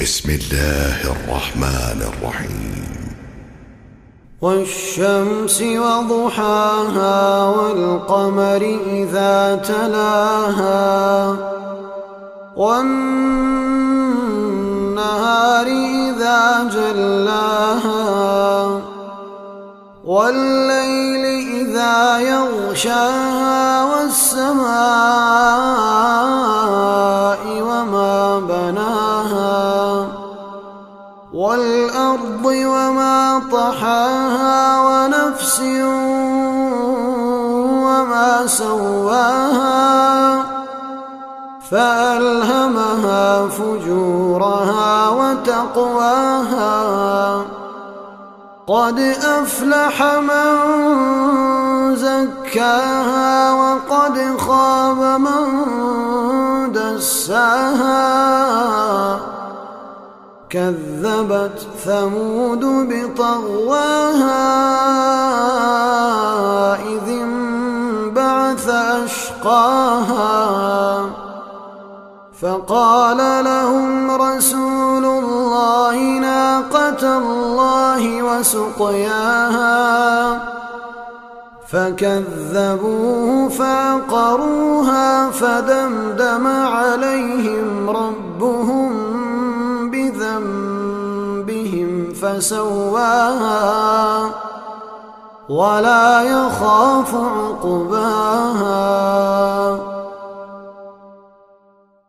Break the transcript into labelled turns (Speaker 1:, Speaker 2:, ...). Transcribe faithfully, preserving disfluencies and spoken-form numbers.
Speaker 1: بسم الله الرحمن الرحيم.
Speaker 2: والشمس وضحاها والقمر إذا تلاها والنهار إذا جلاها والليل إذا يغشاها والسماء وما بناها والأرض وما طحاها ونفس وما سواها فألهمها فجورها وتقواها قد أفلح من زكاها وقد خاب من دساها كذبت ثمود بطغواها إذ انبعث أشقاها فقال لهم رسول الله ناقة الله وسقياها فكذبوه فعقروها فدمدم عليهم ربهم بذنبهم فسواها ولا يخاف عقباها.